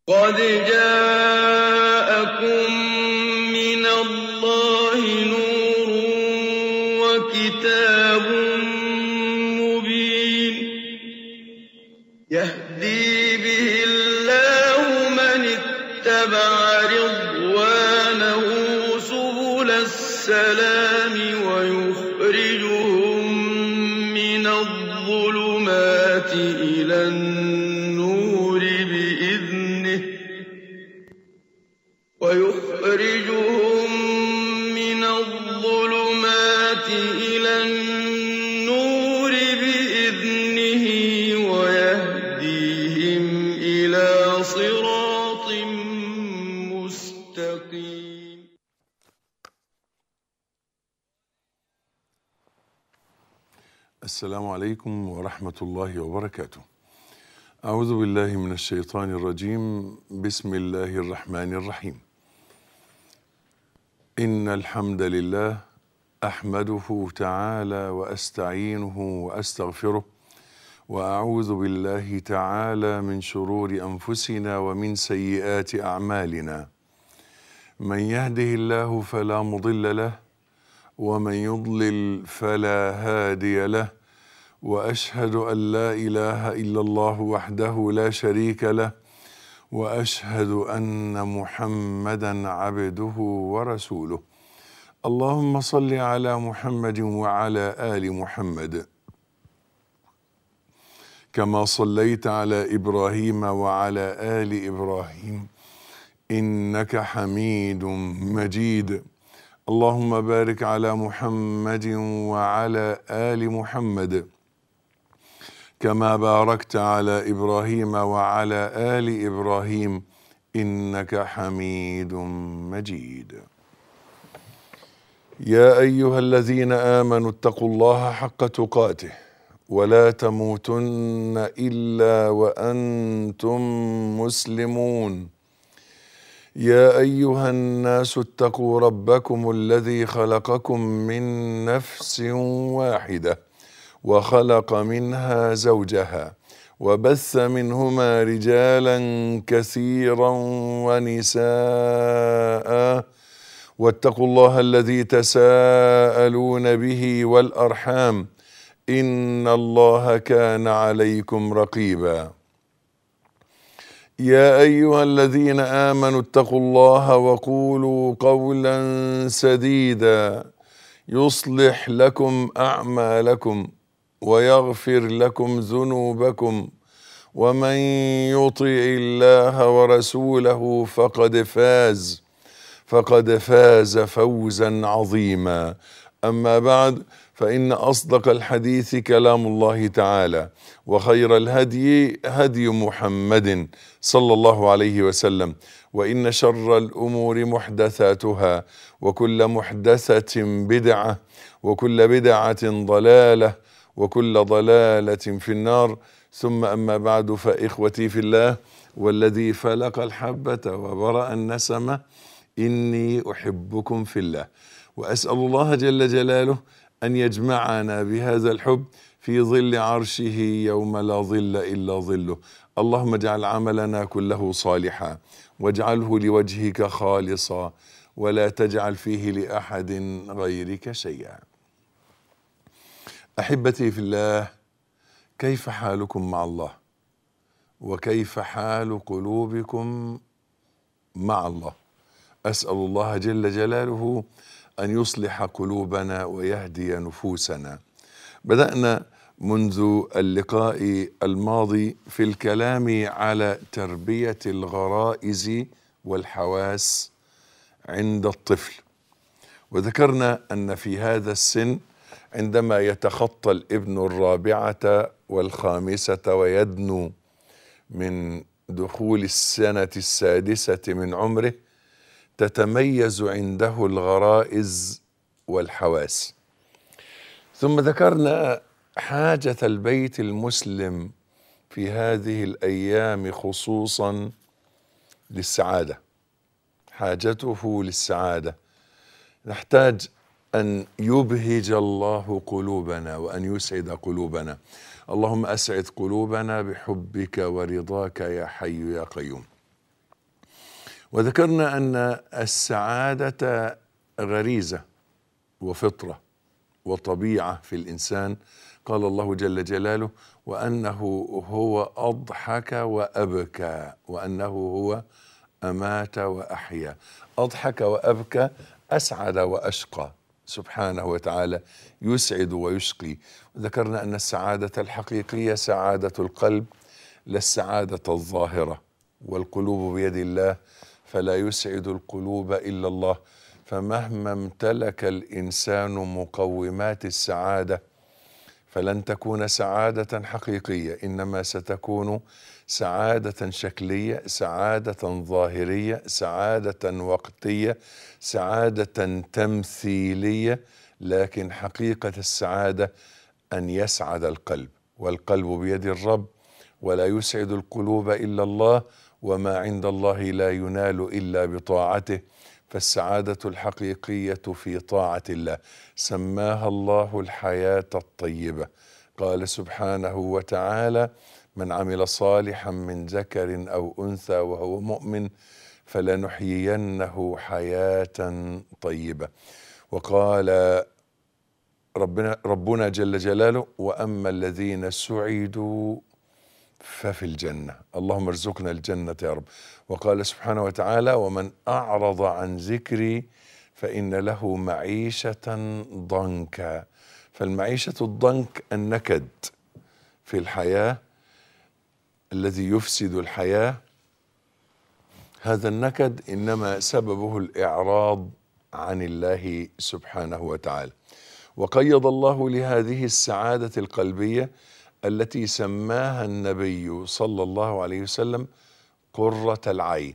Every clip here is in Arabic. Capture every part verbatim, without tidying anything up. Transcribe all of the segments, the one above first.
قد جاءكم من الله نور وكتاب مبين يهدي به الله من اتبع رضوانه سبل السلام ويخرجهم من الظلمات إلى النور بإذنه ويخرجهم من الظلمات إلى النور بإذنه ويهديهم إلى صراط مستقيم. السلام عليكم ورحمة الله وبركاته. أعوذ بالله من الشيطان الرجيم. بسم الله الرحمن الرحيم. إن الحمد لله أحمده تعالى وأستعينه وأستغفره وأعوذ بالله تعالى من شرور أنفسنا ومن سيئات أعمالنا. من يهده الله فلا مضل له ومن يضلل فلا هادي له، وأشهد أن لا إله إلا الله وحده لا شريك له، وأشهد أن محمدا عبده ورسوله. اللهم صل على محمد وعلى آل محمد كما صليت على إبراهيم وعلى آل إبراهيم إنك حميد مجيد. اللهم بارك على محمد وعلى آل محمد كما باركت على إبراهيم وعلى آل إبراهيم إنك حميد مجيد. يا أيها الذين آمنوا اتقوا الله حق تقاته ولا تموتن إلا وأنتم مسلمون. يا أيها الناس اتقوا ربكم الذي خلقكم من نفس واحدة وخلق منها زوجها وبث منهما رجالا كثيرا ونساء، واتقوا الله الذي تساءلون به والأرحام إن الله كان عليكم رقيبا. يا أيها الذين آمنوا اتقوا الله وقولوا قولا سديدا يصلح لكم أعمالكم ويغفر لكم ذنوبكم، ومن يطع الله ورسوله فقد فاز فقد فاز فوزا عظيما. أما بعد، فإن أصدق الحديث كلام الله تعالى، وخير الهدي هدي محمد صلى الله عليه وسلم، وإن شر الأمور محدثاتها، وكل محدثة بدعة، وكل بدعة ضلالة، وكل ضلالة في النار. ثم أما بعد، فإخوتي في الله والذي فلق الحبة وبرأ النسمة، إني أحبكم في الله، وأسأل الله جل جلاله أن يجمعنا بهذا الحب في ظل عرشه يوم لا ظل إلا ظله. اللهم اجعل عملنا كله صالحا، واجعله لوجهك خالصا، ولا تجعل فيه لأحد غيرك شيئا. أحبتي في الله، كيف حالكم مع الله؟ وكيف حال قلوبكم مع الله؟ أسأل الله جل جلاله أن يصلح قلوبنا ويهدي نفوسنا. بدأنا منذ اللقاء الماضي في الكلام على تربية الغرائز والحواس عند الطفل، وذكرنا أن في هذا السن عندما يتخطى الابن الرابعة والخامسة ويدنو من دخول السنة السادسة من عمره، تتميز عنده الغرائز والحواس. ثم ذكرنا حاجة البيت المسلم في هذه الأيام خصوصا للسعادة، حاجته للسعادة. نحتاج أن يبهج الله قلوبنا وأن يسعد قلوبنا. اللهم أسعد قلوبنا بحبك ورضاك يا حي يا قيوم. وذكرنا أن السعادة غريزة وفطرة وطبيعة في الإنسان. قال الله جل جلاله: وأنه هو أضحك وأبكى وأنه هو أمات وأحيا. أضحك وأبكى، أسعد وأشقى سبحانه وتعالى، يسعد ويشقي. ذكرنا أن السعادة الحقيقية سعادة القلب لا السعادة الظاهرة، والقلوب بيد الله فلا يسعد القلوب إلا الله. فمهما امتلك الإنسان مقومات السعادة فلن تكون سعادة حقيقية، إنما ستكون سعادة شكلية، سعادة ظاهرية، سعادة وقتية، سعادة تمثيلية. لكن حقيقة السعادة أن يسعد القلب، والقلب بيد الرب ولا يسعد القلوب إلا الله، وما عند الله لا ينال إلا بطاعته. فالسعادة الحقيقية في طاعة الله، سماها الله الحياة الطيبة. قال سبحانه وتعالى: من عمل صالحا من ذكر أو أنثى وهو مؤمن فلنحيينه حياة طيبة. وقال ربنا, ربنا جل جلاله: وأما الذين سعدوا ففي الجنة. اللهم ارزقنا الجنة يا رب. وقال سبحانه وتعالى: ومن أعرض عن ذكري فإن له معيشة ضنكا. فالمعيشة الضنك النكد في الحياة الذي يفسد الحياة. هذا النكد إنما سببه الإعراض عن الله سبحانه وتعالى. وقيض الله لهذه السعادة القلبية التي سماها النبي صلى الله عليه وسلم قرة العين،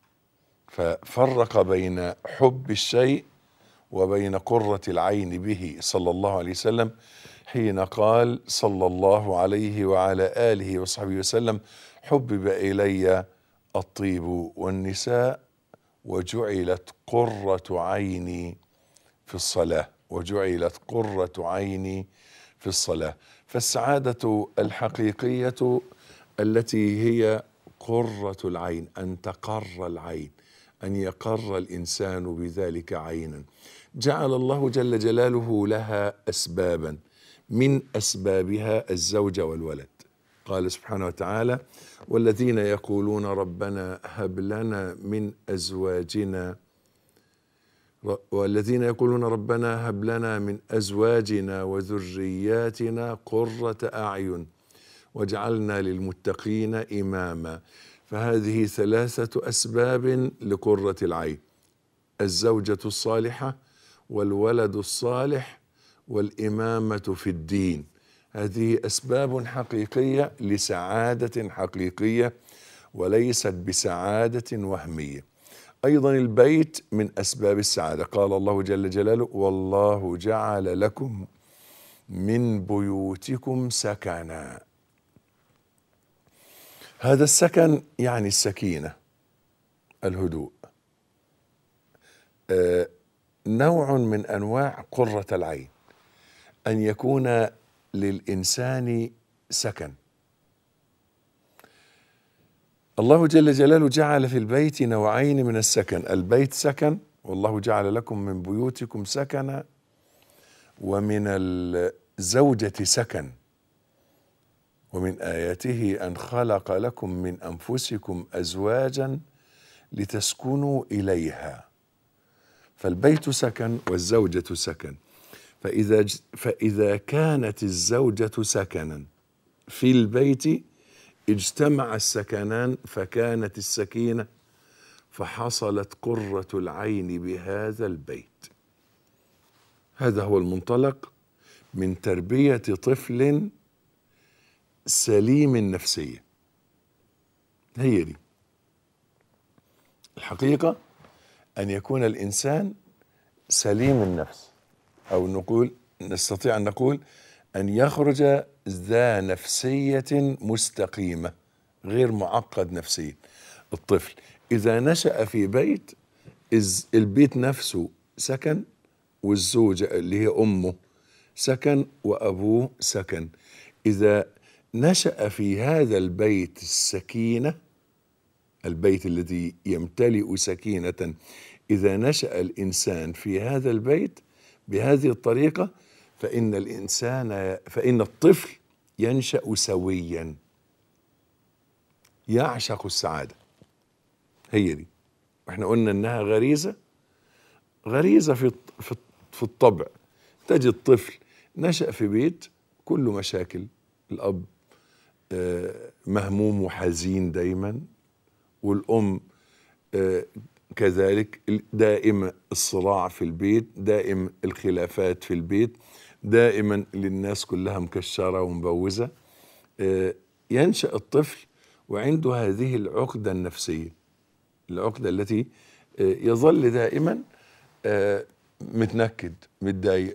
ففرق بين حب الشيء وبين قرة العين به صلى الله عليه وسلم حين قال صلى الله عليه وعلى آله وصحبه وسلم: حبب إلي الطيب والنساء وجعلت قرة عيني في الصلاة وجعلت قرة عيني في الصلاة. فالسعادة الحقيقية التي هي قرة العين، أن تقر العين، أن يقر الإنسان بذلك عينا. جعل الله جل جلاله لها أسبابا، من أسبابها الزوجة والولد. قال سبحانه وتعالى: والذين يقولون ربنا هب لنا من أزواجنا والذين يقولون ربنا هب لنا من أزواجنا وذرياتنا قرة أعين واجعلنا للمتقين إماما. فهذه ثلاثة أسباب لقرة العين: الزوجة الصالحة والولد الصالح والإمامة في الدين. هذه أسباب حقيقية لسعادة حقيقية وليست بسعادة وهمية. أيضا البيت من أسباب السعادة. قال الله جل جلاله: والله جعل لكم من بيوتكم سكنا. هذا السكن يعني السكينة، الهدوء، آه نوع من أنواع قرة العين، أن يكون للإنسان سكن. الله جل جلاله جعل في البيت نوعين من السكن: البيت سكن، والله جعل لكم من بيوتكم سكنا، ومن الزوجة سكن. ومن آياته أن خلق لكم من أنفسكم أزواجا لتسكنوا إليها. فالبيت سكن والزوجة سكن. فإذا فإذا كانت الزوجة سكنا في البيت اجتمع السكنان فكانت السكينة، فحصلت قرة العين بهذا البيت. هذا هو المنطلق من تربية طفل سليم النفسية. هي دي الحقيقة، أن يكون الإنسان سليم النفس، أو نقول نستطيع أن نقول أن يخرج ذا نفسية مستقيمة غير معقد نفسيا. الطفل إذا نشأ في بيت البيت نفسه سكن، والزوجة اللي هي أمه سكن، وأبوه سكن، إذا نشأ في هذا البيت السكينة البيت الذي يمتلئ سكينة إذا نشأ الإنسان في هذا البيت بهذه الطريقة، فإن الإنسان فإن الطفل ينشأ سويا يعشق السعادة. هي دي، واحنا قلنا انها غريزة غريزة في في الطبع. تجد طفل نشأ في بيت كله مشاكل، الأب مهموم وحزين دايما، والأم كذلك، دائما الصراع في البيت، دائما الخلافات في البيت، دائما للناس كلها مكشرة ومبوزة. ينشأ الطفل وعنده هذه العقدة النفسية، العقدة التي يظل دائما متنكد متضايق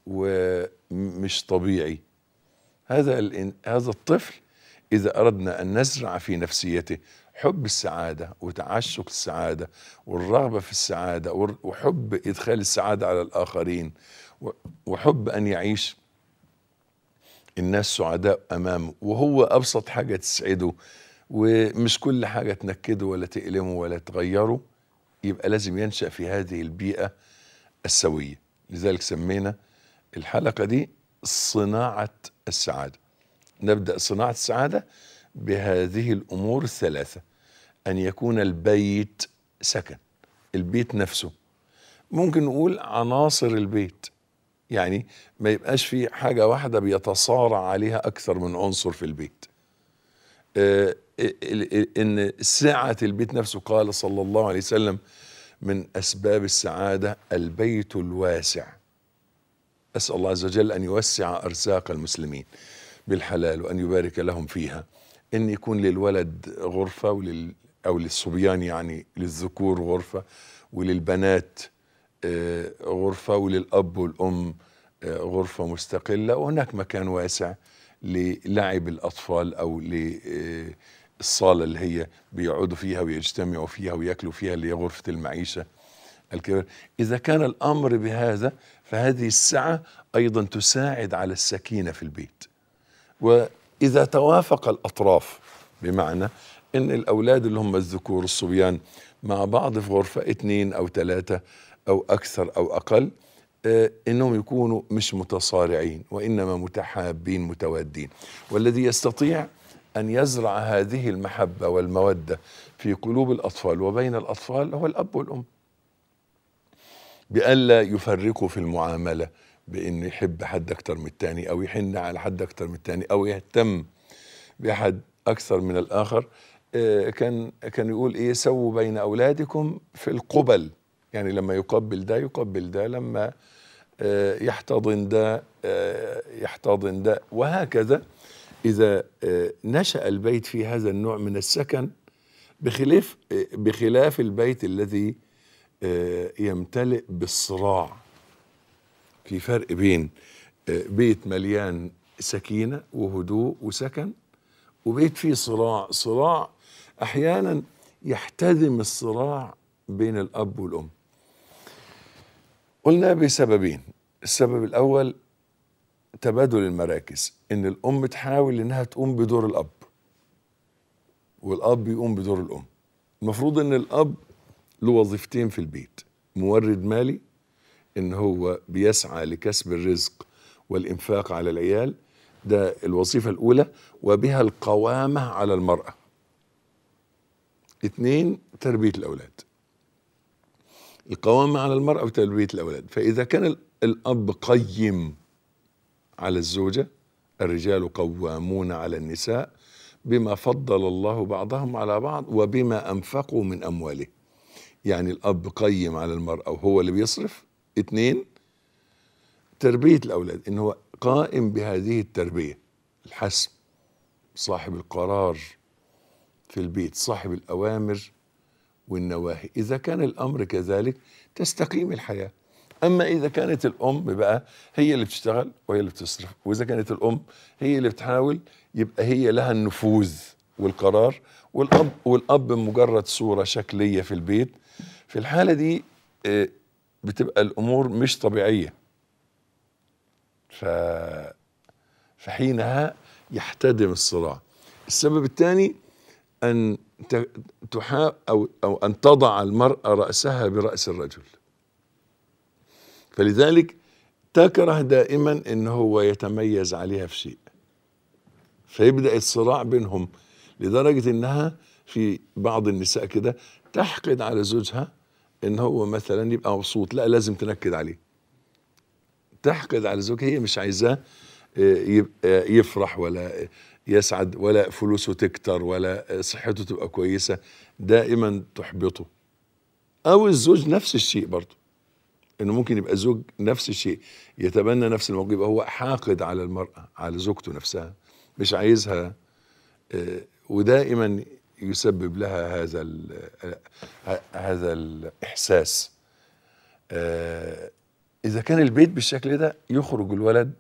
ومش طبيعي. هذا هذا الطفل إذا أردنا أن نزرع في نفسيته حب السعادة وتعشق السعادة والرغبة في السعادة وحب إدخال السعادة على الآخرين وحب أن يعيش الناس سعداء أمامه، وهو أبسط حاجة تسعده ومش كل حاجة تنكده ولا تألمه ولا تغيره، يبقى لازم ينشأ في هذه البيئة السوية. لذلك سمينا الحلقة دي صناعة السعادة. نبدأ صناعة السعادة بهذه الأمور الثلاثة: أن يكون البيت سكن، البيت نفسه، ممكن نقول عناصر البيت، يعني ما يبقاش في حاجة واحدة بيتصارع عليها أكثر من عنصر في البيت. آه إن سعة البيت نفسه، قال صلى الله عليه وسلم: من أسباب السعادة البيت الواسع. أسأل الله عز وجل أن يوسع أرزاق المسلمين بالحلال وأن يبارك لهم فيها. إن يكون للولد غرفة ولل أو للصبيان، يعني للذكور غرفة، وللبنات غرفة، وللأب والأم غرفة مستقلة، وهناك مكان واسع للعب الأطفال أو للصالة اللي هي بيقعدوا فيها ويجتمعوا فيها ويأكلوا فيها، اللي هي غرفة المعيشة الكبيرة. إذا كان الأمر بهذا فهذه السعة أيضا تساعد على السكينة في البيت. وإذا توافق الأطراف، بمعنى إن الأولاد اللي هم الذكور الصبيان مع بعض في غرفة، اثنين أو ثلاثة أو أكثر أو أقل، آه إنهم يكونوا مش متصارعين وإنما متحابين متوادين. والذي يستطيع أن يزرع هذه المحبة والمودة في قلوب الأطفال وبين الأطفال هو الأب والأم، بألا يفرقوا في المعاملة، بأن يحب حد أكتر من التاني أو يحن على حد أكتر من التاني أو يهتم بأحد أكثر من الآخر. آه كان كان يقول إيه: سووا بين أولادكم في القبل، يعني لما يقبل ده يقبل ده، لما آه يحتضن ده آه يحتضن ده، وهكذا. إذا آه نشأ البيت في هذا النوع من السكن، بخلاف آه بخلاف البيت الذي آه يمتلئ بالصراع. في فرق بين آه بيت مليان سكينة وهدوء وسكن، وبيت فيه صراع. صراع أحيانا يحتدم الصراع بين الأب والأم. قلنا بسببين: السبب الأول تبادل المراكز، إن الأم تحاول إنها تقوم بدور الأب والأب يقوم بدور الأم. المفروض إن الأب له وظيفتين في البيت: مورد مالي، إن هو بيسعى لكسب الرزق والإنفاق على العيال، ده الوظيفة الأولى، وبها القوامة على المرأة. اثنين، تربية الأولاد، القوامة على المرأة وتربية الأولاد. فإذا كان الأب قيم على الزوجة: الرجال قوامون على النساء بما فضل الله بعضهم على بعض وبما أنفقوا من أمواله، يعني الأب قيم على المرأة وهو اللي بيصرف. اثنين، تربية الأولاد، إنه هو قائم بهذه التربية، الحسم، صاحب القرار في البيت، صاحب الأوامر والنواهي. إذا كان الأمر كذلك تستقيم الحياة. أما إذا كانت الأم بقى هي اللي بتشتغل وهي اللي بتصرف، وإذا كانت الأم هي اللي بتحاول، يبقى هي لها النفوذ والقرار، والأب والأب مجرد صورة شكلية في البيت. في الحالة دي بتبقى الأمور مش طبيعية، ف... فحينها يحتدم الصراع. السبب الثاني أن تحا أو, أو أن تضع المرأة رأسها برأس الرجل. فلذلك تكره دائما ان هو يتميز عليها في شيء، فيبدأ الصراع بينهم لدرجة انها في بعض النساء كده تحقد على زوجها ان هو مثلا يبقى مبسوط، لا لازم تنكد عليه. تحقد على زوجها، هي مش عايزاه يبقى يفرح ولا يسعد ولا فلوسه تكتر ولا صحته تبقى كويسة، دائما تحبطه. او الزوج نفس الشيء برضه، انه ممكن يبقى زوج نفس الشيء يتبنى نفس الموضوع، يبقى هو حاقد على المرأة، على زوجته نفسها، مش عايزها، ودائما يسبب لها هذا هذا الإحساس. إذا كان البيت بالشكل ده يخرج الولد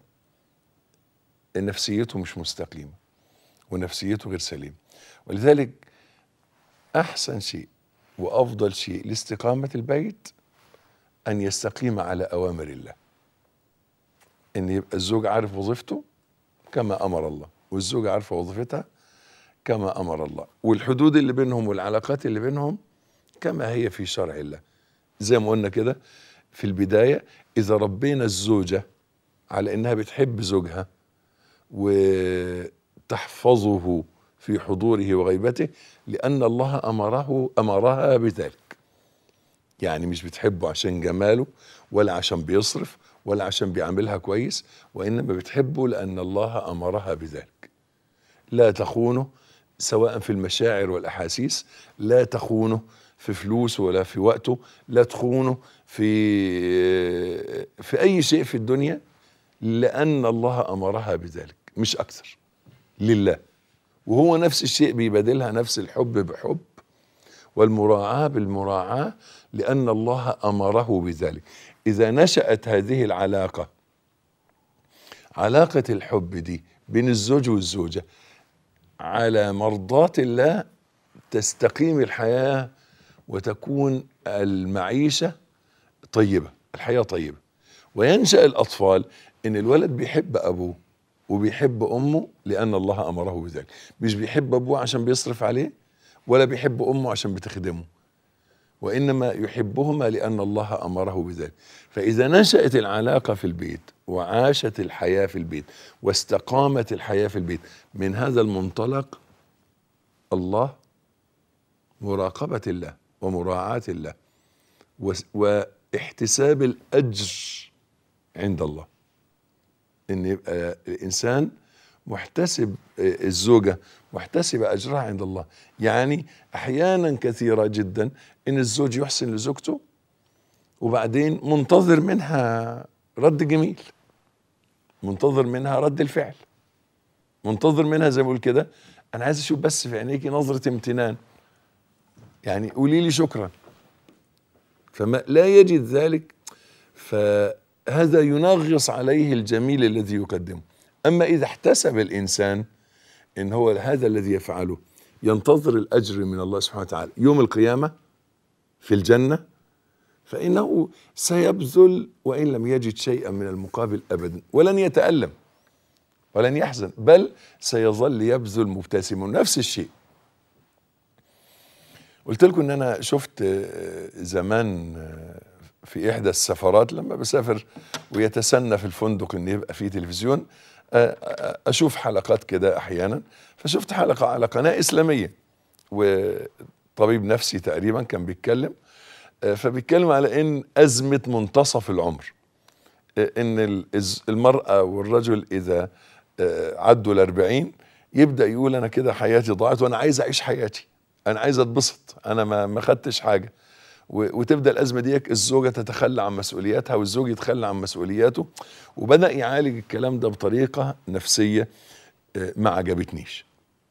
نفسيته مش مستقيمة ونفسيته غير سليمة. ولذلك أحسن شيء وأفضل شيء لاستقامة البيت أن يستقيم على أوامر الله، أن يبقى الزوج عارف وظيفته كما أمر الله، والزوجة عارفة وظيفتها كما أمر الله، والحدود اللي بينهم والعلاقات اللي بينهم كما هي في شرع الله. زي ما قلنا كده في البداية، إذا ربينا الزوجة على إنها بتحب زوجها وتحفظه في حضوره وغيبته لأن الله أمره أمرها بذلك، يعني مش بتحبه عشان جماله ولا عشان بيصرف ولا عشان بيعملها كويس، وإنما بتحبه لأن الله أمرها بذلك. لا تخونه سواء في المشاعر والأحاسيس، لا تخونه في فلوسه ولا في وقته، لا تخونه في في أي شيء في الدنيا، لأن الله أمرها بذلك مش أكثر، لله. وهو نفس الشيء بيبادلها نفس الحب بحب والمراعاة بالمراعاة لأن الله أمره بذلك. إذا نشأت هذه العلاقة، علاقة الحب دي بين الزوج والزوجة على مرضاة الله، تستقيم الحياة وتكون المعيشة طيبة، الحياة طيبة. وينشأ الأطفال إن الولد بيحب أبوه وبيحب أمه لأن الله أمره بذلك، مش بيحب أبوه عشان بيصرف عليه ولا بيحب أمه عشان بتخدمه، وإنما يحبهما لأن الله أمره بذلك. فإذا نشأت العلاقة في البيت وعاشت الحياة في البيت واستقامت الحياة في البيت من هذا المنطلق، الله، مراقبة الله ومراعاة الله واحتساب الأجر عند الله، إن يبقى الإنسان محتسب، الزوجة محتسبة أجرها عند الله. يعني أحيانا كثيرة جدا إن الزوج يحسن لزوجته وبعدين منتظر منها رد جميل، منتظر منها رد الفعل، منتظر منها زي ما بقول كده، أنا عايز أشوف بس في عينيكي نظرة امتنان، يعني قولي لي شكرا. فما لا يجد ذلك، فهذا ينغص عليه الجميل الذي يقدمه. أما إذا احتسب الإنسان إن هو هذا الذي يفعله ينتظر الأجر من الله سبحانه وتعالى يوم القيامة في الجنة، فإنه سيبذل وإن لم يجد شيئا من المقابل أبدا، ولن يتألم ولن يحزن، بل سيظل يبذل مبتسما. نفس الشيء قلت لكم ان انا شفت زمان في احدى السفرات لما بسافر ويتسنى في الفندق ان يبقى فيه تلفزيون، اشوف حلقات كده احيانا. فشفت حلقة على قناة اسلامية وطبيب نفسي تقريبا كان بيتكلم، فبيتكلم على ان ازمة منتصف العمر، ان المرأة والرجل اذا عدوا الاربعين يبدأ يقول انا كده حياتي ضاعت وانا عايز اعيش حياتي، انا عايز اتبسط، انا ما ما خدتش حاجه. وتبدا الازمه ديك الزوجه تتخلى عن مسؤولياتها والزوج يتخلى عن مسؤولياته، وبدا يعالج الكلام ده بطريقه نفسيه ما عجبتنيش.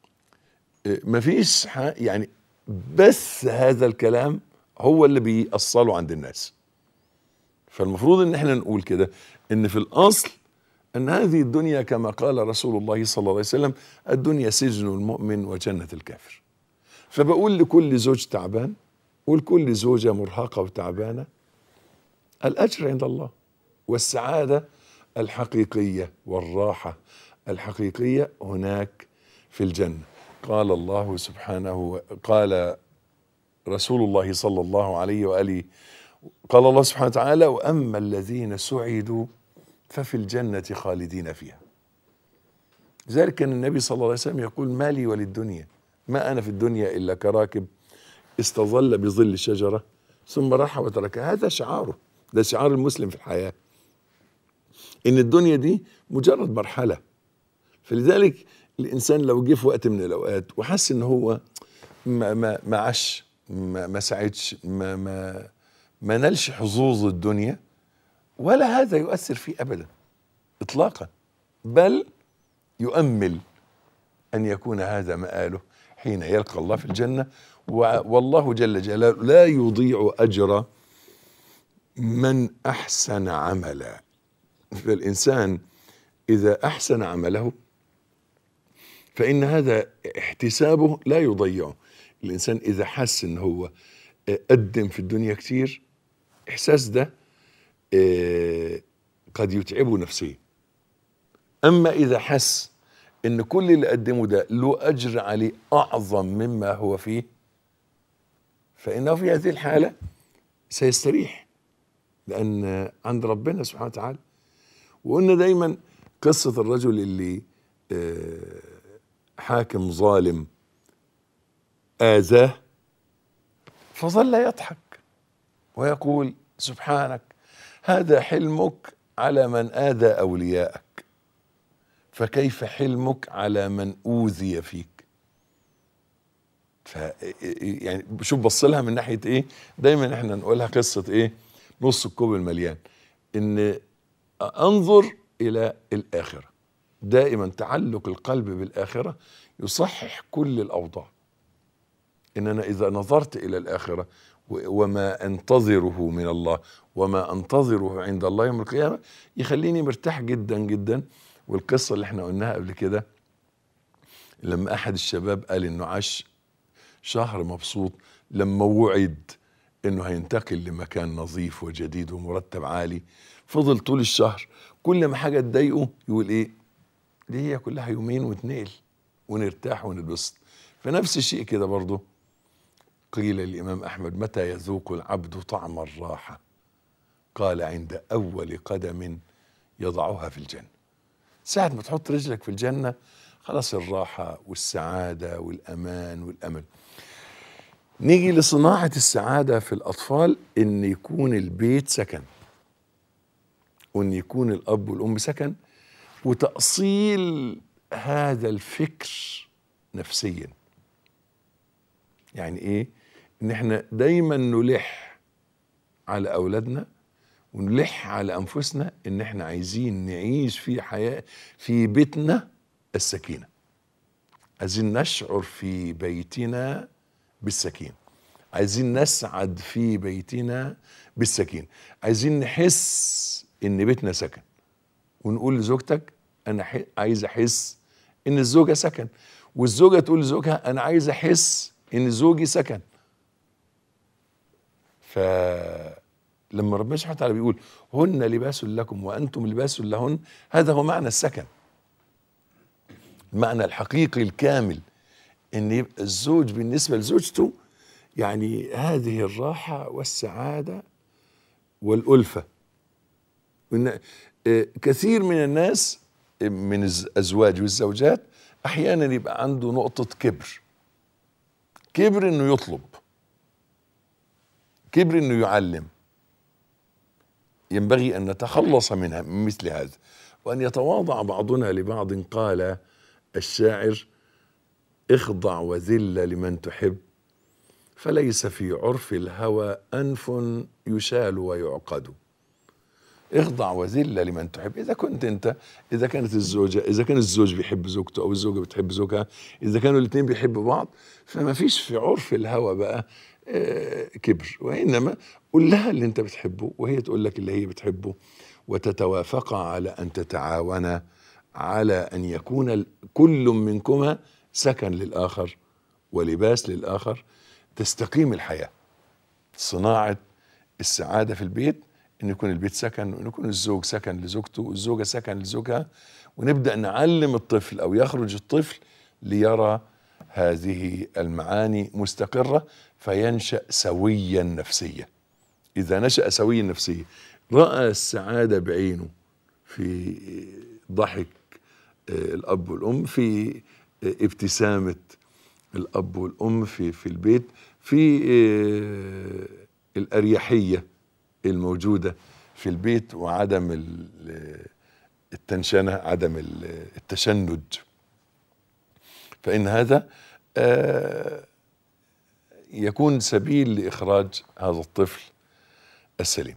مفيش يعني، بس هذا الكلام هو اللي بيأصله عند الناس. فالمفروض ان احنا نقول كده ان في الاصل ان هذه الدنيا كما قال رسول الله صلى الله عليه وسلم: الدنيا سجن المؤمن وجنة الكافر. فبقول لكل زوج تعبان ولكل زوجة مرهقة وتعبانة: الأجر عند الله، والسعادة الحقيقية والراحة الحقيقية هناك في الجنة. قال الله سبحانه، قال رسول الله صلى الله عليه وآله، قال الله سبحانه وتعالى: وأما الذين سعدوا ففي الجنة خالدين فيها. لذلك كان النبي صلى الله عليه وسلم يقول: ما لي وللدنيا، ما أنا في الدنيا إلا كراكب استظل بظل شجرة ثم راح وتركها. هذا شعاره، ده شعار المسلم في الحياة، إن الدنيا دي مجرد مرحلة. فلذلك الإنسان لو جه في وقت من الأوقات وحس إن هو ما ما ما عاش، ما, ما سعدش، ما ما ما نالش حظوظ الدنيا، ولا هذا يؤثر فيه أبدا إطلاقا، بل يؤمل أن يكون هذا مآله حين يلقى الله في الجنة. والله جل جلاله لا يضيع أجر من أحسن عملا. فالإنسان إذا أحسن عمله فإن هذا احتسابه لا يضيعه. الإنسان إذا حس إن هو قدم في الدنيا كتير، إحساس ده قد يتعبه نفسيا. أما إذا حس إن كل اللي قدمه ده له أجر عليه أعظم مما هو فيه، فإنه في هذه الحالة سيستريح، لأن عند ربنا سبحانه وتعالى. وقلنا دايما قصة الرجل اللي حاكم ظالم آذاه فظل يضحك ويقول: سبحانك، هذا حلمك على من آذى أولياءك، فكيف حلمك على من أوذي فيك؟ ف يعني شوف بص لها من ناحية ايه. دايما احنا نقولها قصة ايه، نص الكوب المليان، ان انظر الى الآخرة. دائما تعلق القلب بالآخرة يصحح كل الأوضاع. إن أنا إذا نظرت إلى الآخرة وما أنتظره من الله وما أنتظره عند الله يوم القيامة، يخليني مرتاح جدا جدا. والقصة اللي احنا قلناها قبل كده، لما أحد الشباب قال إنه عاش شهر مبسوط لما وعد إنه هينتقل لمكان نظيف وجديد ومرتب عالي، فضل طول الشهر كل ما حاجة تضايقه يقول إيه، دي هي كلها يومين واتنقل ونرتاح ونتبسط. فنفس الشيء كده برضه قيل للإمام أحمد: متى يذوق العبد طعم الراحة؟ قال: عند أول قدم يضعها في الجنة. ساعة ما تحط رجلك في الجنة خلاص الراحة والسعادة والأمان والأمل. نيجي لصناعة السعادة في الأطفال، إن يكون البيت سكن، وإن يكون الأب والأم سكن، وتأصيل هذا الفكر نفسيا. يعني إيه؟ إن إحنا دايما نلح على أولادنا ونلح على أنفسنا إن إحنا عايزين نعيش في حياة في بيتنا السكينة، عايزين نشعر في بيتنا بالسكينة، عايزين نسعد في بيتنا بالسكينة، عايزين نحس إن بيتنا سكن. ونقول لزوجتك: أنا عايز أحس إن الزوجة سكن، والزوجة تقول لزوجها: أنا عايز أحس إن زوجي سكن. فلما ربنا سبحانه وتعالى بيقول: هن لباس لكم وأنتم لباس لهن، هذا هو معنى السكن، المعنى الحقيقي الكامل، إن يبقى الزوج بالنسبة لزوجته يعني هذه الراحة والسعادة والألفة. وإن كثير من الناس من الأزواج والزوجات أحيانا يبقى عنده نقطة كبر، كبر إنه يطلب، كبر إنه يعلم. ينبغي أن نتخلص منها من مثل هذا، وأن يتواضع بعضنا لبعض. قال الشاعر: اخضع وذل لمن تحب، فليس في عرف الهوى أنف يشال ويعقد. اخضع وذل لمن تحب. إذا كنت أنت، إذا كانت الزوجة، إذا كان الزوج بيحب زوجته أو الزوجة بتحب زوجها، إذا كانوا الاثنين بيحبوا بعض، فما فيش في عرف الهوى بقى آه كبر، وإنما قول لها اللي أنت بتحبه وهي تقول لك اللي هي بتحبه، وتتوافقا على أن تتعاونا على أن يكون كل منكما سكن للآخر ولباس للآخر، تستقيم الحياة. صناعة السعادة في البيت إن يكون البيت سكن، وإن يكون الزوج سكن لزوجته والزوجة سكن لزوجها، ونبدأ نعلم الطفل أو يخرج الطفل ليرى هذه المعاني مستقرة فينشأ سويا نفسيا. إذا نشأ سويا نفسيا رأى السعادة بعينه في ضحك الأب والأم، في ابتسامة الأب والأم في في البيت، في الأريحية الموجودة في البيت، وعدم التنشنة، عدم التشنج، فإن هذا يكون سبيل لإخراج هذا الطفل السليم.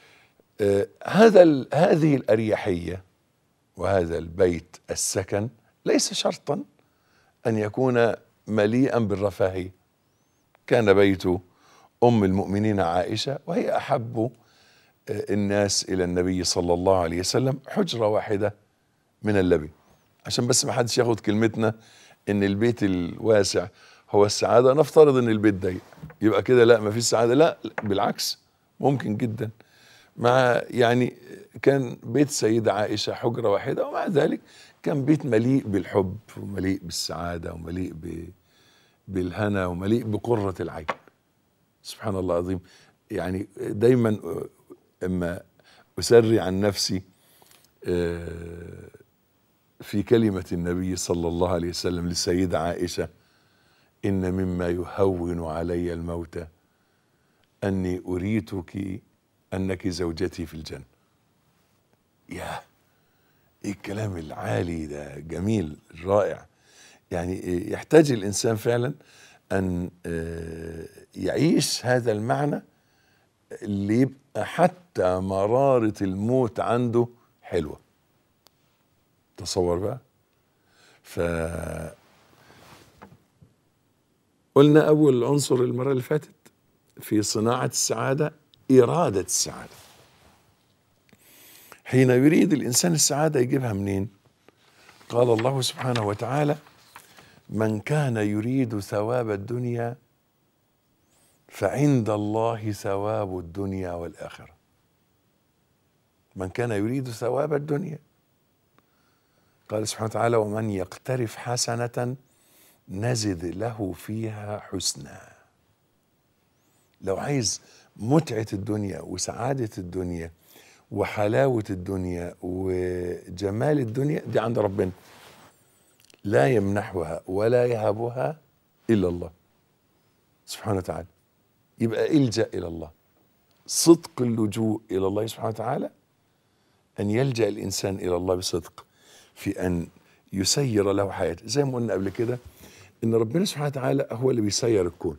هذا هذه الأريحية وهذا البيت السكن ليس شرطا أن يكون مليئا بالرفاهية. كان بيت أم المؤمنين عائشة وهي أحب الناس إلى النبي صلى الله عليه وسلم، حجرة واحدة من اللبن، عشان بس ما حدش ياخد كلمتنا إن البيت الواسع هو السعادة. نفترض إن البيت ضيق يبقى كده لا ما فيش سعادة، لا بالعكس، ممكن جدا. مع يعني كان بيت سيدة عائشة حجرة واحدة، ومع ذلك كان بيت مليء بالحب ومليء بالسعادة ومليء بالهنا ومليء بقرة العين. سبحان الله العظيم. يعني دايما اما اسري عن نفسي في كلمة النبي صلى الله عليه وسلم للسيدة عائشة: إن مما يهون علي الموت أني أريتك أنك زوجتي في الجنة. يا إيه الكلام العالي ده، جميل رائع. يعني يحتاج الإنسان فعلا أن يعيش هذا المعنى اللي يبقى حتى مرارة الموت عنده حلوة. تصور بقى. ف قلنا أول عنصر المرة اللي فاتت في صناعة السعادة إرادة السعادة. حين يريد الإنسان السعادة يجيبها منين؟ قال الله سبحانه وتعالى: من كان يريد ثواب الدنيا فعند الله ثواب الدنيا والآخرة. من كان يريد ثواب الدنيا، قال سبحانه وتعالى: ومن يقترف حسنة نزد له فيها حسنا. لو عايز متعة الدنيا وسعادة الدنيا وحلاوة الدنيا وجمال الدنيا، دي عند ربنا، لا يمنحها ولا يهبها إلا الله سبحانه وتعالى. يبقى إلجأ إلى الله. صدق اللجوء إلى الله سبحانه وتعالى أن يلجأ الإنسان إلى الله بصدق في أن يسير له حياته. زي ما قلنا قبل كده إن ربنا سبحانه وتعالى هو اللي بيسير الكون.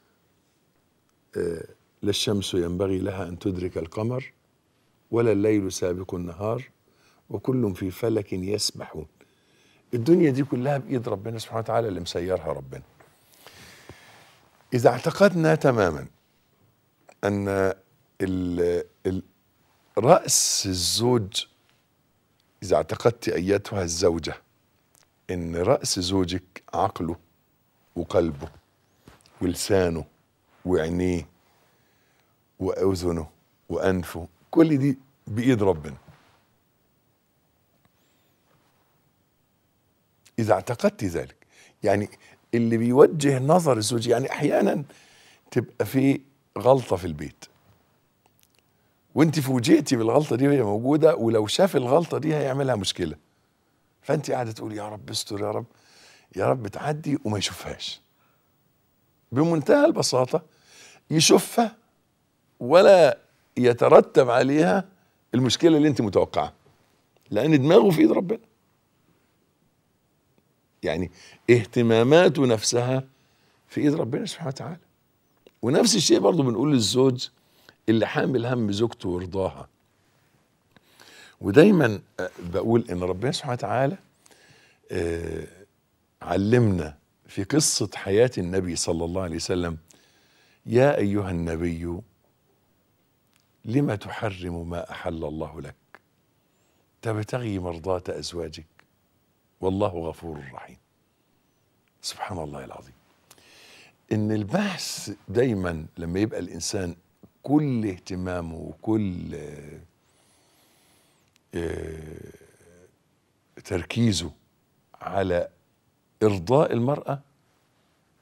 آه لا الشمس ينبغي لها أن تدرك القمر ولا الليل سابق النهار وكل في فلك يسبحون. الدنيا دي كلها بإيد ربنا سبحانه وتعالى اللي مسيرها ربنا. إذا اعتقدنا تماما أن ال ال رأس الزوج، إذا اعتقدت أيتها الزوجة إن رأس زوجك عقله وقلبه ولسانه وعينيه وأذنه وأنفه، كل دي بإيد ربنا. إذا اعتقدت ذلك، يعني اللي بيوجه نظر الزوج، يعني أحيانا تبقى في غلطة في البيت وانت فوجئتي بالغلطة دي وهي موجودة، ولو شاف الغلطة دي هيعملها مشكلة، فانت قاعدة تقول يا رب استر، يا رب يا رب تعدي، وما يشوفهاش. بمنتهى البساطة يشوفها ولا يترتب عليها المشكلة اللي انت متوقعها، لأن دماغه في ايد ربنا. يعني اهتماماته نفسها في ايد ربنا سبحانه وتعالى. ونفس الشيء برضو بنقول للزوج اللي حامل هم زوجته ورضاها. ودايما بقول ان ربنا سبحانه وتعالى علمنا في قصة حياة النبي صلى الله عليه وسلم: يا أيها النبي لما تحرم ما أحل الله لك تبتغي مرضاة أزواجك والله غفور رحيم. سبحان الله العظيم. إن البحث دايما لما يبقى الإنسان كل اهتمامه وكل تركيزه على إرضاء المرأة،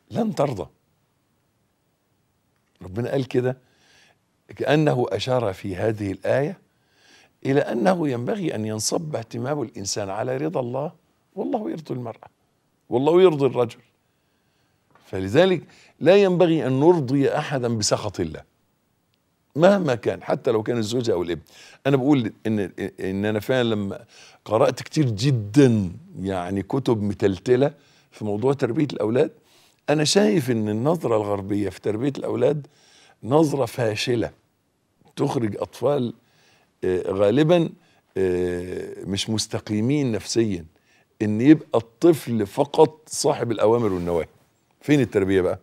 لن ترضى. ربنا قال كده كأنه أشار في هذه الآية إلى أنه ينبغي أن ينصب اهتمام الإنسان على رضا الله، والله يرضي المرأة والله يرضي الرجل. فلذلك لا ينبغي أن نرضي أحدا بسخط الله مهما كان، حتى لو كان الزوجة أو الابن. أنا بقول إن إن أنا فعلا لما قرأت كتير جدا يعني كتب متلتلة في موضوع تربية الأولاد، أنا شايف إن النظرة الغربية في تربية الأولاد نظرة فاشلة تخرج أطفال غالبا مش مستقيمين نفسيا، إن يبقى الطفل فقط صاحب الأوامر والنواهي. فين التربية بقى؟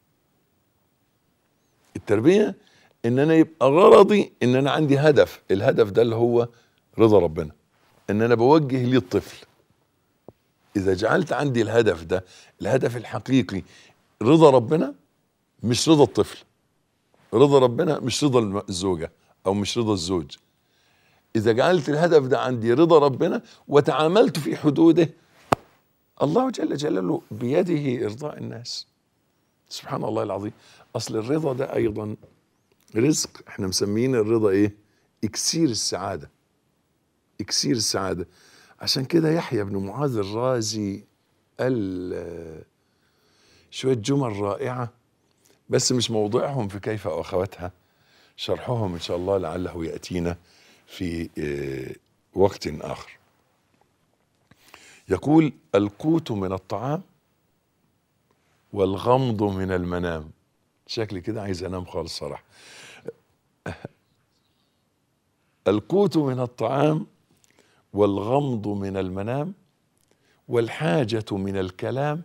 التربية ان انا يبقى غرضي ان انا عندي هدف، الهدف ده اللي هو رضا ربنا، ان انا بوجه ليه الطفل. اذا جعلت عندي الهدف ده الهدف الحقيقي رضا ربنا مش رضا الطفل، رضا ربنا مش رضا الزوجة او مش رضا الزوج. اذا جعلت الهدف ده عندي رضا ربنا وتعاملت في حدوده، الله جل جلاله بيده ارضاء الناس. سبحان الله العظيم. اصل الرضا ده ايضا رزق، احنا مسميين الرضا ايه؟ اكسير السعادة. اكسير السعادة. عشان كده يحيى بن معاذ الرازي قال شوية جمل رائعة، بس مش موضوعهم في كيف واخواتها، شرحهم ان شاء الله لعله يأتينا في وقت اخر. يقول: القوت من الطعام والغمض من المنام. شكلي كده عايز انام خالص صراحة. القوت من الطعام والغمض من المنام والحاجة من الكلام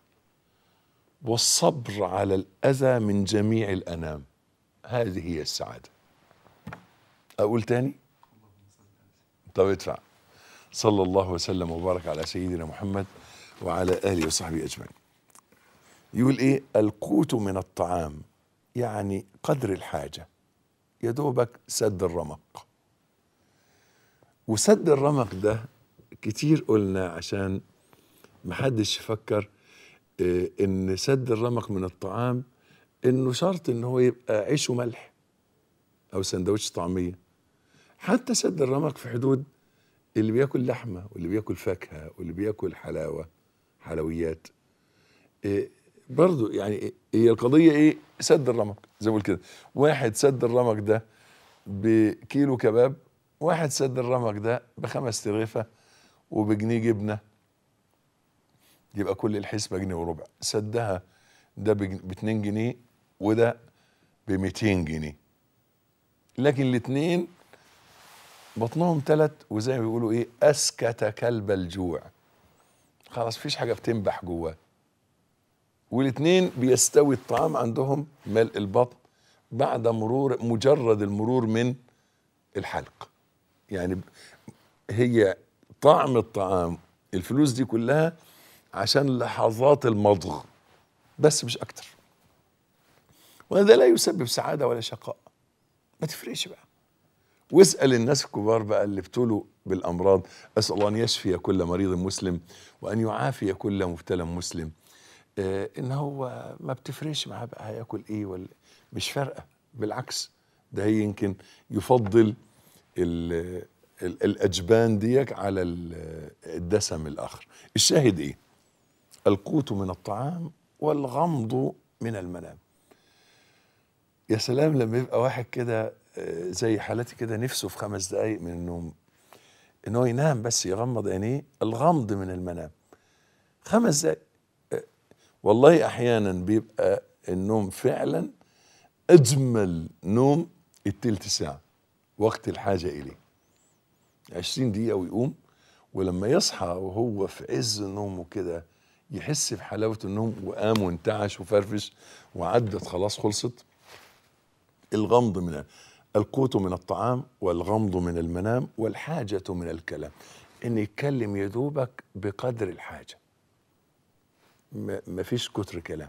والصبر على الأذى من جميع الأنام. هذه هي السعادة. أقول تاني؟ طب ادفع. صلى الله وسلم وبارك على سيدنا محمد وعلى آله وصحبه أجمعين. يقول إيه؟ القوت من الطعام يعني قدر الحاجة، يا دوبك سد الرمق. وسد الرمق ده كتير قلنا عشان محدش يفكر إيه ان سد الرمق من الطعام انه شرط ان هو يبقى عيش وملح او سندوتش طعمية. حتى سد الرمق في حدود اللي بياكل لحمة واللي بياكل فاكهة واللي بياكل حلاوة حلويات. إيه برضو يعني إيه هي القضية ايه؟ سد الرمق. زي ما بقول كده، واحد سد الرمق ده بكيلو كباب، واحد سد الرمق ده بخمس ترغيفة وبجنيه جبنة، يبقى كل الحسبة جنيه وربع. سدها ده باتنين جنيه وده بميتين جنيه، لكن الاتنين بطنهم تلت، وزي ما بيقولوا ايه، اسكت كلب الجوع. خلاص فيش حاجة بتنبح جواه، والاتنين بيستوي الطعام عندهم ملء البطن بعد مرور مجرد المرور من الحلق. يعني هي طعم الطعام، الفلوس دي كلها عشان لحظات المضغ بس مش اكتر. وهذا لا يسبب سعادة ولا شقاء، ما تفرقش بقى. واسأل الناس الكبار بقى اللي ابتلوا بالامراض، اسأل الله ان يشفي كل مريض مسلم وان يعافي كل مبتلى مسلم. اه ان هو ما بتفرقش معاه بقى هياكل ايه ولا مش فارقة، بالعكس ده هي يمكن يفضل ال ال الاجبان ديك على الدسم الاخر. الشاهد ايه؟ القوت من الطعام والغمض من المنام. يا سلام لما يبقى واحد كده زي حالتي كده نفسه في خمس دقايق من النوم ان هو ينام بس يغمض عينيه. الغمض من المنام خمس دقايق. والله احيانا بيبقى النوم فعلا اجمل نوم التلت ساعة وقت الحاجة اليه. عشرين دقيقة ويقوم، ولما يصحى وهو في عز نومه كده يحس بحلاوة النوم وقام وانتعش وفرفش وعدت خلاص خلصت. الغمض من القوت من الطعام والغمض من المنام والحاجة من الكلام، ان يتكلم يدوبك بقدر الحاجة، ما فيش كتر كلام.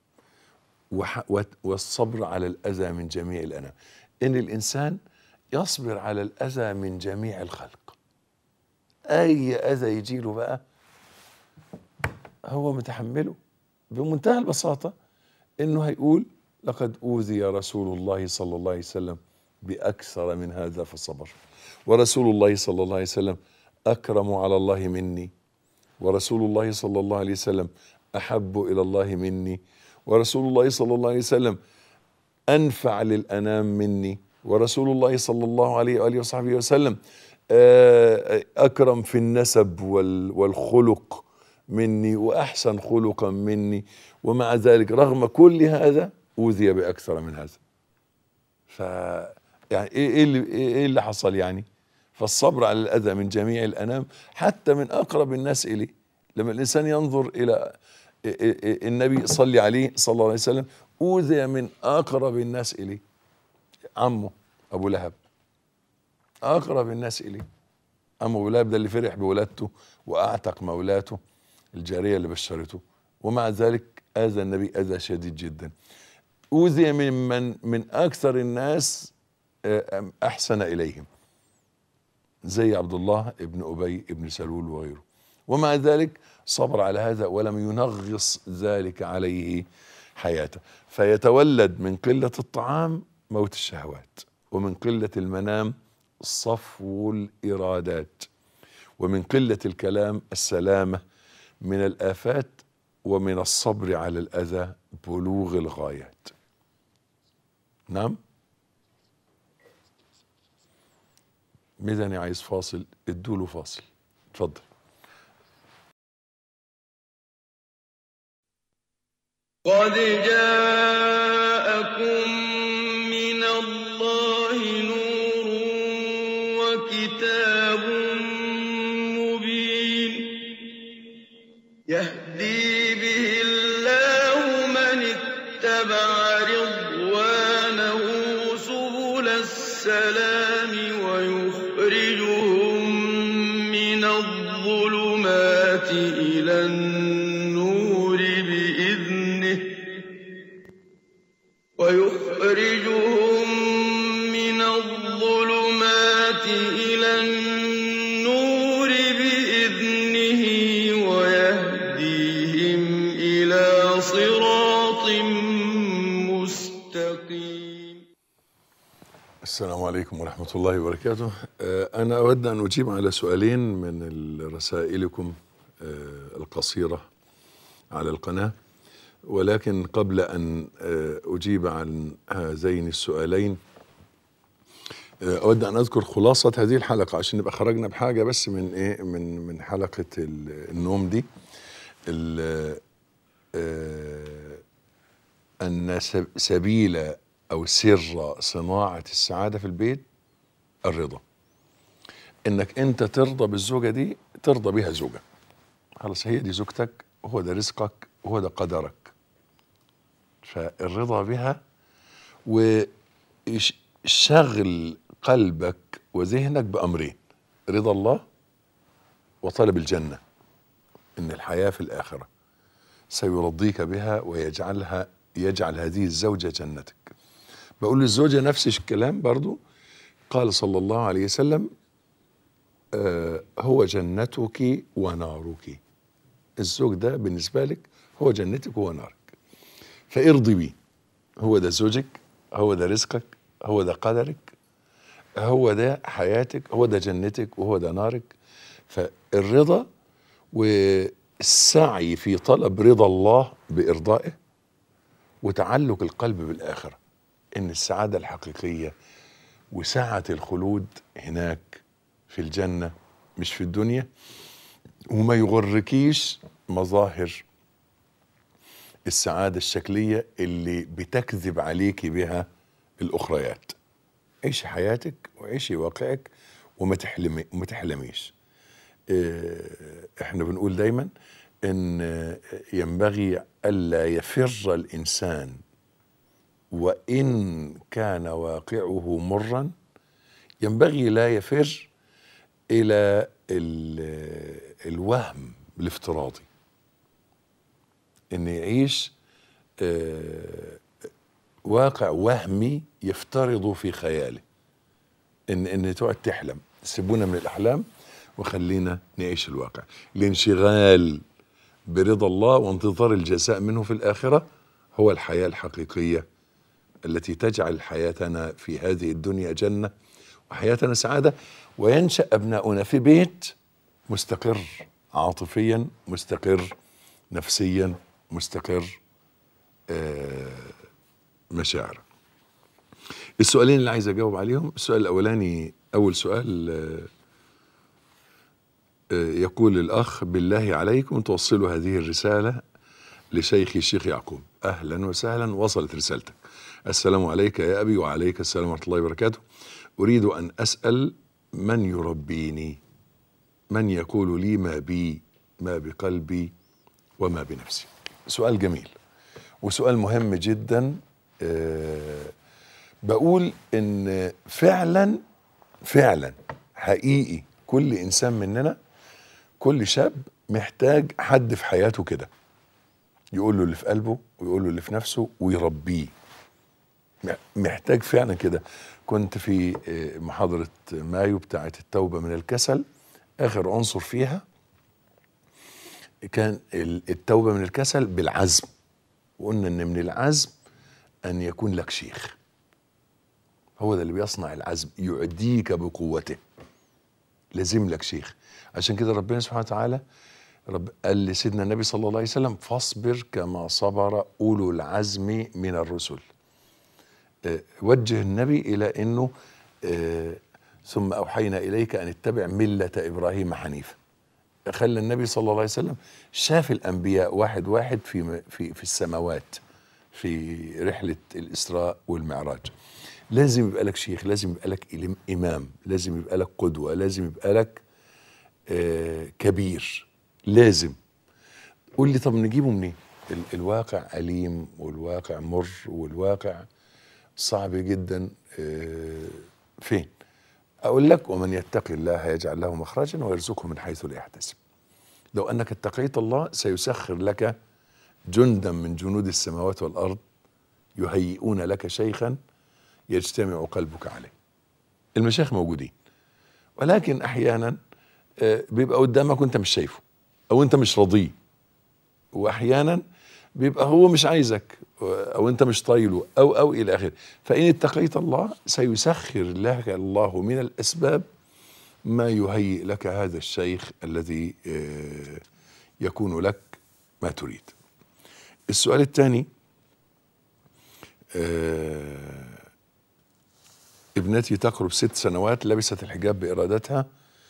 والصبر على الأذى من جميع الأنام، ان الإنسان يصبر على الأذى من جميع الخلق. أي أذى يجيله بقى هو متحمله، بمنتهى البساطة انه هيقول لقد اوذي رسول الله صلى الله عليه وسلم باكثر من هذا فصبر، ورسول الله صلى الله عليه وسلم اكرم على الله مني، ورسول الله صلى الله عليه وسلم احب الى الله مني، ورسول الله صلى الله عليه وسلم انفع للانام مني، ورسول الله صلى الله عليه واله وصحبه وسلم اكرم في النسب والخلق مني واحسن خلقا مني، ومع ذلك رغم كل هذا اوذي باكثر من هذا. ف يعني ايه اللي ايه اللي حصل يعني؟ فالصبر على الاذى من جميع الانام حتى من اقرب الناس اليه. لما الانسان ينظر الى النبي صلى عليه صلى الله عليه وسلم اوذي من اقرب الناس اليه، عمه ابو لهب، اقرب الناس اليه. عمه ابو لهب ده اللي فرح بولادته واعتق مولاته الجاريه اللي بشرته، ومع ذلك اذى النبي اذى شديد جدا. اوذي من من من اكثر الناس احسن اليهم، زي عبد الله ابن ابي ابن سلول وغيره، ومع ذلك صبر على هذا ولم ينغص ذلك عليه حياته. فيتولد من قله الطعام موت الشهوات، ومن قله المنام صفو الارادات، ومن قله الكلام السلامه من الآفات، ومن الصبر على الأذى بلوغ الغايات. نعم. ميداني عايز فاصل، ادوله فاصل، اتفضل. قد جاءكم من الله نور وكتاب مبين يهدي به الله من اتبع رضوانه سبل السلام ويخرجهم من الظلمات إلى النور بإذنه ويخرجهم من الظلمات إلى النور بإذنه ويهديهم إلى صراط مستقيم. السلام عليكم ورحمة الله وبركاته. أنا أود أن أجيب على سؤالين من رسائلكم القصيرة على القناة، ولكن قبل أن أجيب عن هذين السؤالين أود أن أذكر خلاصة هذه الحلقة عشان نبقى خرجنا بحاجة بس من إيه من من حلقة النوم دي. أن سبيل أو سر صناعة السعادة في البيت الرضا. إنك أنت ترضى بالزوجة دي، ترضى بها زوجة، خلاص هي دي زوجتك وهو ده رزقك وهو ده قدرك. فالرضا بها وشغل قلبك وذهنك بأمرين: رضا الله وطلب الجنة، إن الحياة في الآخرة سيرضيك بها ويجعلها يجعل هذه الزوجة جنتك. بقول للزوجة نفس الكلام برضو، قال صلى الله عليه وسلم: آه هو جنتك ونارك. الزوج ده بالنسبة لك هو جنتك ونارك، فارضي بيه. هو ده زوجك، هو ده رزقك، هو ده قدرك، هو ده حياتك، هو ده جنتك وهو ده نارك. فالرضا والسعي في طلب رضا الله بإرضائه وتعلق القلب بالآخرة، إن السعادة الحقيقية وسعة الخلود هناك في الجنة مش في الدنيا. وما يغركيش مظاهر السعادة الشكلية اللي بتكذب عليك بها الأخريات. عيشي حياتك وعيشي واقعك وما تحلمي وما تحلميش. احنا بنقول دايما ان ينبغي ألا يفر الإنسان وإن كان واقعه مرا، ينبغي لا يفر إلى الوهم الافتراضي، إن يعيش واقع وهمي يفترض في خياله. إن إن تقعد تحلم. سيبونا من الأحلام وخلينا نعيش الواقع. الانشغال برضا الله وانتظار الجزاء منه في الآخرة هو الحياة الحقيقية التي تجعل حياتنا في هذه الدنيا جنة وحياتنا سعادة، وينشأ أبناؤنا في بيت مستقر عاطفيا، مستقر نفسيا، مستقر آه مشاعر. السؤالين اللي عايز أجاوب عليهم، السؤال الأولاني، أول سؤال آه آه يقول الأخ: بالله عليكم توصلوا هذه الرسالة لشيخي الشيخ يعقوب. أهلا وسهلا، وصلت رسالتك. السلام عليك يا أبي. وعليك السلام ورحمة الله وبركاته. أريد أن أسأل من يربيني، من يقول لي ما بي، ما بقلبي وما بنفسي. سؤال جميل وسؤال مهم جدا. أه بقول إن فعلا فعلا حقيقي كل إنسان مننا، كل شاب محتاج حد في حياته كده يقول له اللي في قلبه ويقول له اللي في نفسه ويربيه. محتاج فعلا كده. كنت في محاضرة مايو بتاعة التوبة من الكسل، آخر عنصر فيها كان التوبة من الكسل بالعزم، وقلنا إن من العزم أن يكون لك شيخ، هو ده اللي بيصنع العزم، يعديك بقوته. لازم لك شيخ. عشان كده ربنا سبحانه وتعالى رب قال لسيدنا النبي صلى الله عليه وسلم: فاصبر كما صبر أولو العزم من الرسل. أه وجه النبي إلى أنه أه ثم أوحينا إليك أن اتبع ملة إبراهيم حنيفا. خلى النبي صلى الله عليه وسلم شاف الأنبياء واحد واحد في في في السماوات في رحلة الإسراء والمعراج. لازم يبقى لك شيخ، لازم يبقى لك إمام، لازم يبقى لك قدوة، لازم يبقى لك أه كبير. لازم. قول لي طب نجيبه منين؟ ال الواقع أليم والواقع مر والواقع صعب جدا. اه فين؟ أقول لك: ومن يتقي الله يجعل له مخرجا ويرزقه من حيث لا يحتسب. لو أنك اتقيت الله سيسخر لك جندا من جنود السماوات والأرض يهيئون لك شيخا يجتمع قلبك عليه. المشايخ موجودين، ولكن أحيانا اه بيبقى قدامك وأنت مش شايفه او انت مش راضيه، واحيانا بيبقى هو مش عايزك او انت مش طايله او او الى اخره. فان اتقيت الله سيسخر لك الله من الاسباب ما يهيئ لك هذا الشيخ الذي يكون لك ما تريد. السؤال الثاني: ابنتي تقرب ست سنوات لبست الحجاب بارادتها،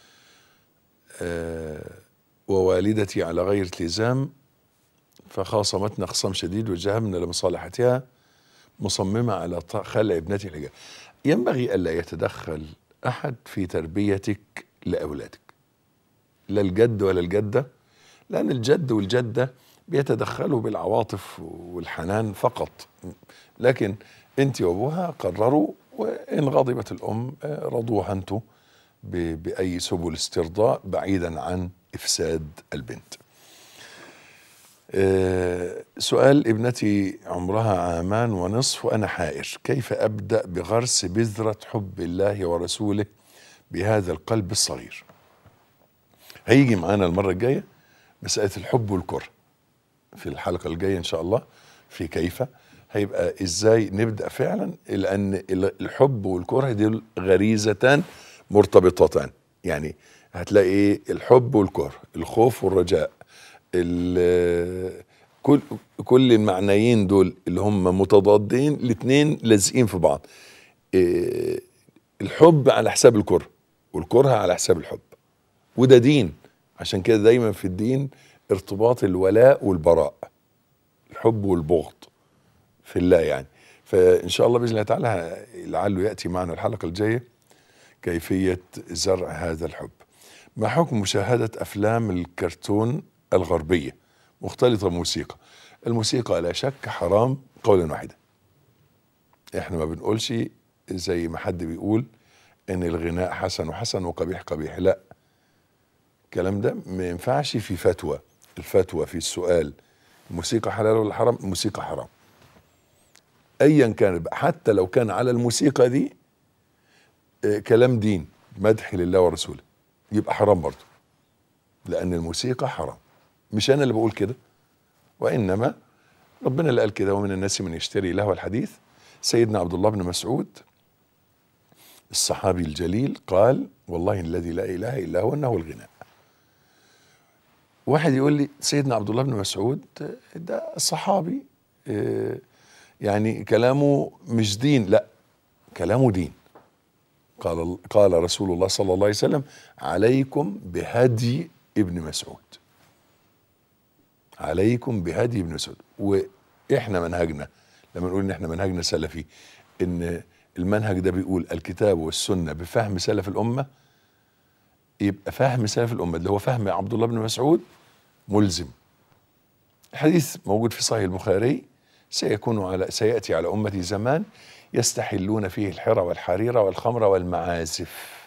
ووالدتي على غير التزام، فخاصمتنا خصام شديد وجهمنا لمصالحتها، مصممة على خلع ابنتي الحجاب. ينبغي ألا يتدخل أحد في تربيتك لأولادك، لا الجد ولا الجدة، لأن الجد والجدة بيتدخلوا بالعواطف والحنان فقط، لكن أنت وأبوها قرروا، وإن غضبت الأم رضوها أنتوا بأي سبل استرضاء بعيدا عن إفساد البنت. أه سؤال: ابنتي عمرها عامان ونصف وأنا حائر، كيف أبدأ بغرس بذرة حب الله ورسوله بهذا القلب الصغير؟ هيجي معانا المرة الجاية مسألة الحب والكره في الحلقة الجاية إن شاء الله، في كيف هيبقى إزاي نبدأ فعلا، لأن الحب والكره دي غريزتان مرتبطتان. يعني هتلاقي ايه؟ الحب والكره، الخوف والرجاء، كل كل المعنيين دول اللي هم متضادين، الاثنين لازقين في بعض. إيه؟ الحب على حساب الكره والكره على حساب الحب، وده دين. عشان كده دايما في الدين ارتباط الولاء والبراء، الحب والبغض في الله يعني. فإن شاء الله بإذن الله تعالى لعله يأتي معنا الحلقة الجاية كيفية زرع هذا الحب. ما حكم مشاهدة أفلام الكرتون الغربية مختلطة بموسيقى؟ الموسيقى لا شك حرام قولا واحدا. احنا ما بنقولش زي ما حد بيقول ان الغناء حسن وحسن وقبيح قبيح، لا، الكلام ده ما ينفعش في فتوى. الفتوى في السؤال الموسيقى حلال ولا حرام؟ الموسيقى حرام ايا كان، حتى لو كان على الموسيقى دي كلام دين، مدح لله ورسوله، يبقى حرام برضه، لأن الموسيقى حرام. مش انا اللي بقول كده، وانما ربنا اللي قال كده: ومن الناس من يشتري لهو الحديث. سيدنا عبد الله بن مسعود الصحابي الجليل قال: والله الذي لا اله الا هو انه الغناء. واحد يقول لي سيدنا عبد الله بن مسعود ده صحابي، يعني كلامه مش دين. لا، كلامه دين. قال قال رسول الله صلى الله عليه وسلم: عليكم بهدي ابن مسعود، عليكم بهدي ابن مسعود. واحنا منهجنا لما نقول ان احنا منهجنا سلفي، ان المنهج ده بيقول الكتاب والسنه بفهم سلف الامه، يبقى فهم سلف الامه اللي هو فهم عبد الله بن مسعود ملزم. الحديث موجود في صحيح البخاري: سيكون على سياتي على امتي زمان يستحلون فيه الحرى والحرير والخمر والمعازف.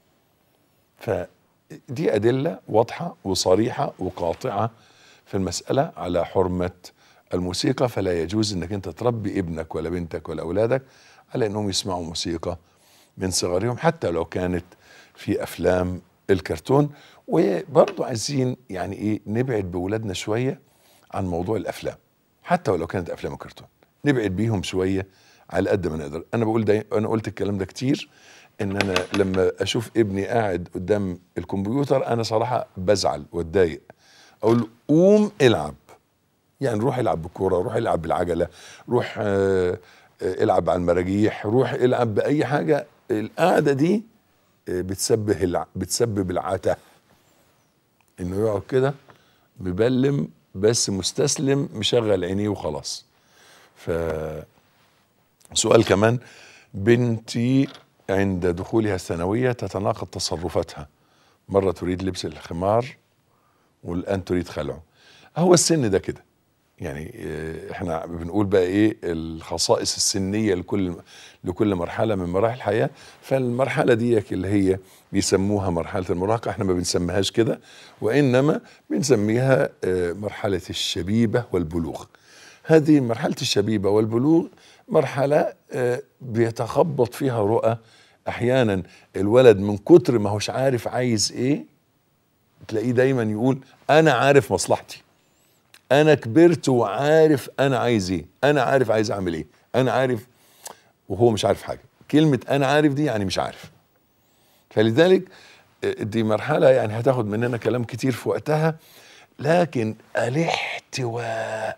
فدي ادله واضحه وصريحه وقاطعه في المساله على حرمه الموسيقى. فلا يجوز انك انت تربي ابنك ولا بنتك ولا اولادك على انهم يسمعوا موسيقى من صغرهم، حتى لو كانت في افلام الكرتون. وبرضه عايزين يعني ايه نبعد بولادنا شويه عن موضوع الافلام، حتى ولو كانت افلام الكرتون نبعد بيهم شويه على قد ما نقدر. انا بقول ده، انا قلت الكلام ده كتير، ان انا لما اشوف ابني قاعد قدام الكمبيوتر انا صراحه بزعل واتضايق، اقول له قوم العب، يعني روح العب بالكوره، روح العب بالعجله، روح آه العب على المراجيح، روح العب باي حاجه. القعده دي بتسبب الع... بتسبب العته، انه يقعد كده مبلم بس مستسلم مشغل عينيه وخلاص. ف سؤال كمان: بنتي عند دخولها الثانويه تتناقض تصرفاتها، مره تريد لبس الخمار والان تريد خلعه. هو السن ده كده، يعني احنا بنقول بقى ايه الخصائص السنيه لكل لكل مرحله من مراحل الحياه. فالمرحله دي اللي هي بيسموها مرحله المراهقه، احنا ما بنسميهاش كده، وانما بنسميها مرحله الشبيبه والبلوغ. هذه مرحله الشبيبه والبلوغ مرحله بيتخبط فيها رؤى. احيانا الولد من كتر ما هوش عارف عايز ايه تلاقيه دايما يقول: انا عارف مصلحتي، انا كبرت وعارف انا عايز ايه، انا عارف عايز اعمل ايه، انا عارف، وهو مش عارف حاجه. كلمه انا عارف دي يعني مش عارف. فلذلك دي مرحله يعني هتاخد مننا كلام كتير في وقتها، لكن الاحتواء،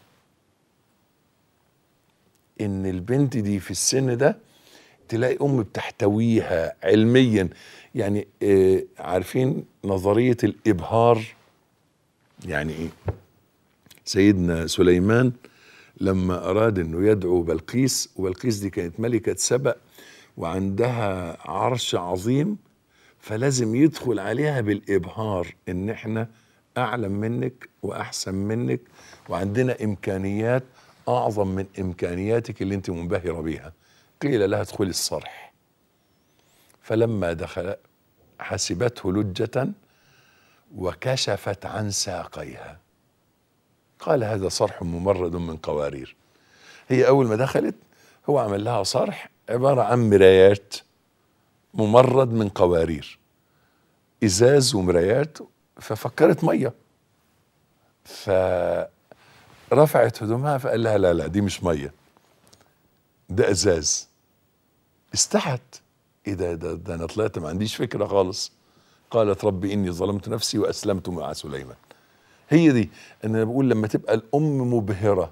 ان البنت دي في السن ده تلاقي ام بتحتويها علميا. يعني آه عارفين نظريه الابهار يعني ايه؟ سيدنا سليمان لما أراد أنه يدعو بلقيس، وبلقيس دي كانت ملكة سبأ وعندها عرش عظيم، فلازم يدخل عليها بالإبهار إن إحنا أعلم منك وأحسن منك وعندنا إمكانيات أعظم من إمكانياتك اللي أنت منبهرة بيها. قيل لها ادخلي الصرح، فلما دخل حسبته لجة وكشفت عن ساقيها، قال هذا صرح ممرد من قوارير. هي أول ما دخلت هو عمل لها صرح عبارة عن مرايات ممرد من قوارير، إزاز ومرايات، ففكرت مية، فرفعت هدومها فقال لها لا لا دي مش مية، ده إزاز. استحت: إيه ده, ده, ده أنا طلعت ما عنديش فكرة خالص. قالت ربي إني ظلمت نفسي وأسلمت مع سليمان. هي دي ان انا بقول لما تبقى الام مبهره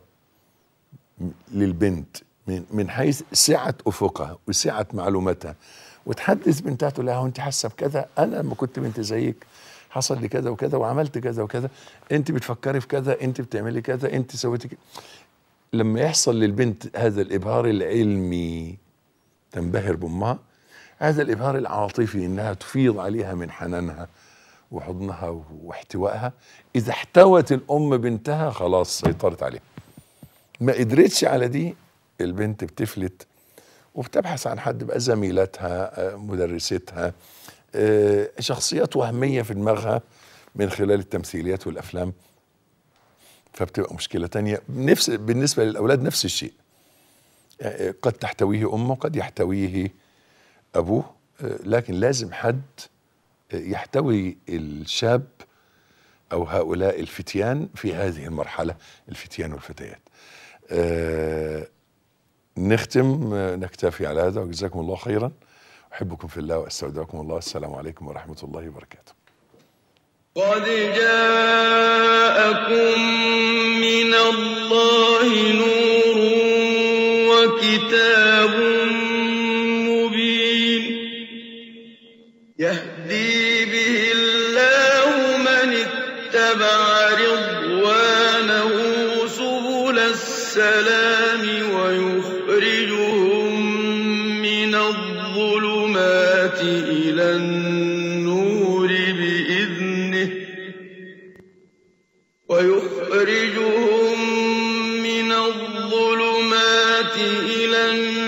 للبنت من من حيث سعه افقها وسعه معلوماتها، وتحدث بنتها تقول لها: وانت حاسه بكذا، انا لما كنت بنت زيك حصل لي كذا وكذا وعملت كذا وكذا، انت بتفكري في كذا، انت بتعملي كذا، انت سويتي كذا. لما يحصل للبنت هذا الابهار العلمي تنبهر بامها، هذا الابهار العاطفي انها تفيض عليها من حنانها وحضنها واحتوائها. اذا احتوت الام بنتها خلاص سيطرت عليها. ما قدرتش على دي، البنت بتفلت وبتبحث عن حد بقى، زميلتها، مدرستها، شخصيات وهمية في دماغها من خلال التمثيليات والافلام، فبتبقى مشكلة تانية. نفس بالنسبة للاولاد نفس الشيء، قد تحتويه امه قد يحتويه ابوه، لكن لازم حد يحتوي الشاب أو هؤلاء الفتيان في هذه المرحلة، الفتيان والفتيات. آه نختم، آه نكتفي على هذا، وجزاكم الله خيرا. أحبكم في الله وأستودعكم الله. السلام عليكم ورحمة الله وبركاته. قد جاءكم من الله نور وكتاب مبين يهدي به الله من اتبع رضوانه سبل السلام ويخرجهم من الظلمات إلى النور بإذنه ويخرجهم من الظلمات إلى النور